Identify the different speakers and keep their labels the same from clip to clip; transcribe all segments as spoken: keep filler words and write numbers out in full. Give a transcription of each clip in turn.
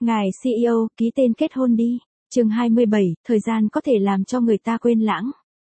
Speaker 1: Ngài xê e ô, ký tên kết hôn đi. Chương hai mươi bảy, thời gian có thể làm cho người ta quên lãng.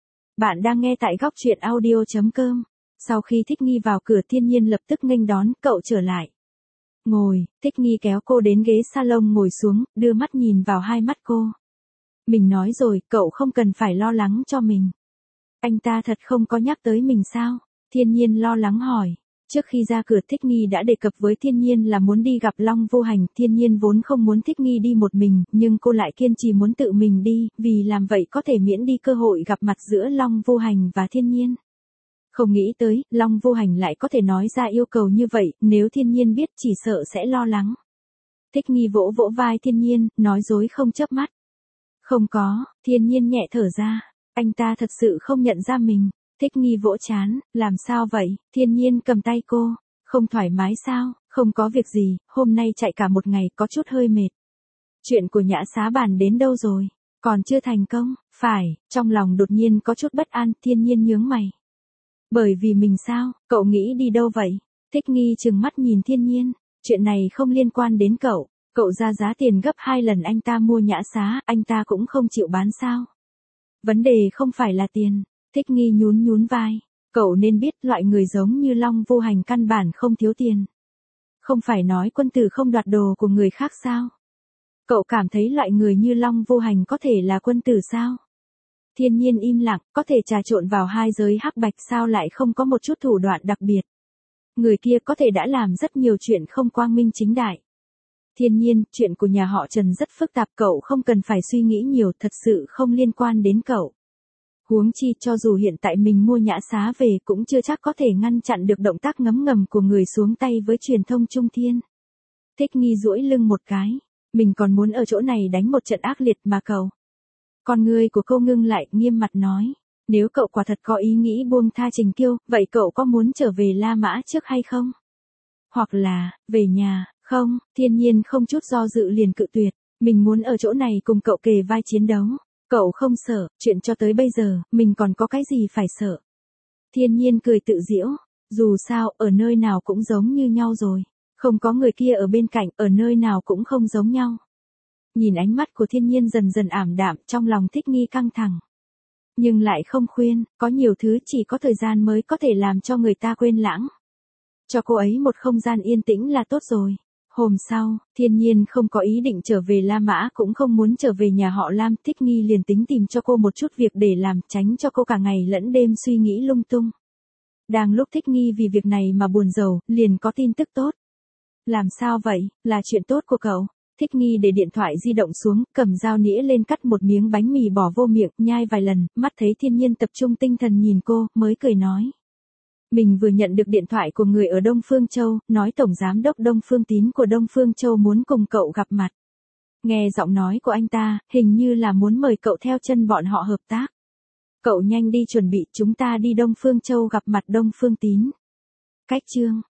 Speaker 1: Bạn đang nghe tại góc truyện audio chấm com. Sau khi Thích Nghi vào cửa, Thiên Nhiên lập tức nghênh đón cậu trở lại. Ngồi, Thích Nghi kéo cô đến ghế salon ngồi xuống, đưa mắt nhìn vào hai mắt cô. Mình nói rồi, cậu không cần phải lo lắng cho mình. Anh ta thật không có nhắc tới mình sao? Thiên Nhiên lo lắng hỏi. Trước khi ra cửa, Thích Nghi đã đề cập với Thiên Nhiên là muốn đi gặp Long Vô Hành. Thiên Nhiên vốn không muốn Thích Nghi đi một mình, nhưng cô lại kiên trì muốn tự mình đi, vì làm vậy có thể miễn đi cơ hội gặp mặt giữa Long Vô Hành và Thiên Nhiên. Không nghĩ tới, Long Vô Hành lại có thể nói ra yêu cầu như vậy, nếu Thiên Nhiên biết chỉ sợ sẽ lo lắng. Thích Nghi vỗ vỗ vai Thiên Nhiên, nói dối không chớp mắt. Không có, Thiên Nhiên nhẹ thở ra, anh ta thật sự không nhận ra mình. Thích Nghi vỗ chán, làm sao vậy? Thiên Nhiên cầm tay cô, không thoải mái sao? Không có việc gì, hôm nay chạy cả một ngày có chút hơi mệt. Chuyện của Nhã Xá bàn đến đâu rồi? Còn chưa thành công? Phải, trong lòng đột nhiên có chút bất an. Thiên Nhiên nhướng mày. Bởi vì mình sao? Cậu nghĩ đi đâu vậy? Thích Nghi trừng mắt nhìn Thiên Nhiên, chuyện này không liên quan đến cậu. Cậu ra giá tiền gấp hai lần anh ta mua Nhã Xá, anh ta cũng không chịu bán sao? Vấn đề không phải là tiền. Thích Nghi nhún nhún vai. Cậu nên biết loại người giống như Long Vô Hành căn bản không thiếu tiền. Không phải nói quân tử không đoạt đồ của người khác sao? Cậu cảm thấy loại người như Long Vô Hành có thể là quân tử sao? Thiên Nhiên im lặng, có thể trà trộn vào hai giới hắc bạch sao lại không có một chút thủ đoạn đặc biệt. Người kia có thể đã làm rất nhiều chuyện không quang minh chính đại. Thiên Nhiên, chuyện của nhà họ Trần rất phức tạp, cậu không cần phải suy nghĩ nhiều, thật sự không liên quan đến cậu. Huống chi cho dù hiện tại mình mua Nhã Xá về cũng chưa chắc có thể ngăn chặn được động tác ngấm ngầm của người xuống tay với truyền thông Trung Thiên. Thích Nghi duỗi lưng một cái. Mình còn muốn ở chỗ này đánh một trận ác liệt mà cậu. Con người của cô ngưng lại, nghiêm mặt nói. Nếu cậu quả thật có ý nghĩ buông tha Trình Kiêu, vậy cậu có muốn trở về La Mã trước hay không? Hoặc là, về nhà, không? Thiên Nhiên không chút do dự liền cự tuyệt. Mình muốn ở chỗ này cùng cậu kề vai chiến đấu. Cậu không sợ, chuyện cho tới bây giờ, mình còn có cái gì phải sợ. Thiên Nhiên cười tự giễu, dù sao, ở nơi nào cũng giống như nhau rồi. Không có người kia ở bên cạnh, ở nơi nào cũng không giống nhau. Nhìn ánh mắt của Thiên Nhiên dần dần ảm đạm, trong lòng Thích Nghi căng thẳng. Nhưng lại không khuyên, có nhiều thứ chỉ có thời gian mới có thể làm cho người ta quên lãng. Cho cô ấy một không gian yên tĩnh là tốt rồi. Hôm sau, Thiên Nhiên không có ý định trở về La Mã, cũng không muốn trở về nhà họ Lam. Thích Nghi liền tính tìm cho cô một chút việc để làm, tránh cho cô cả ngày lẫn đêm suy nghĩ lung tung. Đang lúc Thích Nghi vì việc này mà buồn rầu, liền có tin tức tốt. Làm sao vậy, là chuyện tốt của cậu? Thích Nghi để điện thoại di động xuống, cầm dao nĩa lên cắt một miếng bánh mì bỏ vô miệng, nhai vài lần, mắt thấy Thiên Nhiên tập trung tinh thần nhìn cô, mới cười nói. Mình vừa nhận được điện thoại của người ở Đông Phương Châu, nói Tổng Giám đốc Đông Phương Tín của Đông Phương Châu muốn cùng cậu gặp mặt. Nghe giọng nói của anh ta, hình như là muốn mời cậu theo chân bọn họ hợp tác. Cậu nhanh đi chuẩn bị, chúng ta đi Đông Phương Châu gặp mặt Đông Phương Tín. Cách chương.